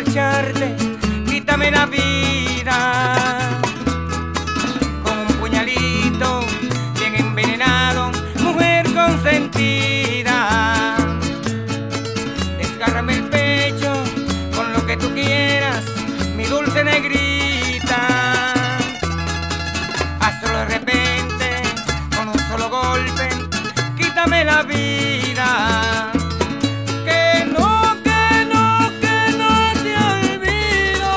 marcharte, quítame la vida con un puñalito bien envenenado, mujer consentida. Desgárrame el pecho con lo que tú quieras, mi dulce negrita. Hazlo de repente, con un solo golpe, quítame la vida. Que no te olvido.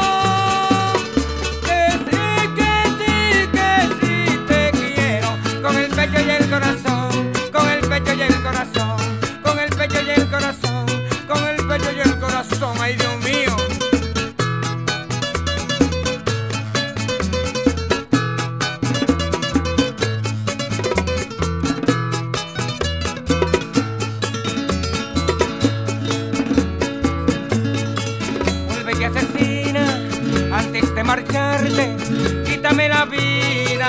Que sí te quiero. Con el pecho y el corazón, con el pecho y el corazón, con el pecho y el corazón, con el pecho y el corazón. Ay, Dios mío. Que asesina, antes de marcharte, quítame la vida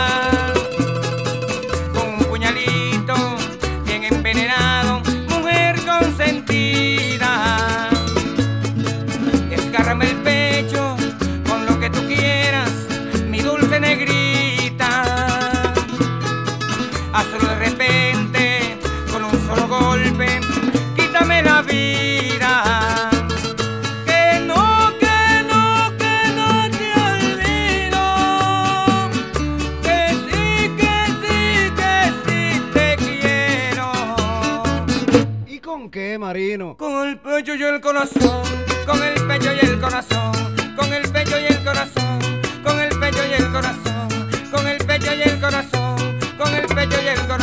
con un puñalito bien envenenado, mujer consentida. Desgárrame el pecho con lo que tú quieras, mi dulce negrita. Hazlo de repente, con un solo golpe, quítame la vida. ¿Con qué, Marino? Con el pecho y el corazón, con el pecho y el corazón, con el pecho y el corazón, con el pecho y el corazón, con el pecho y el corazón, con el pecho y el corazón.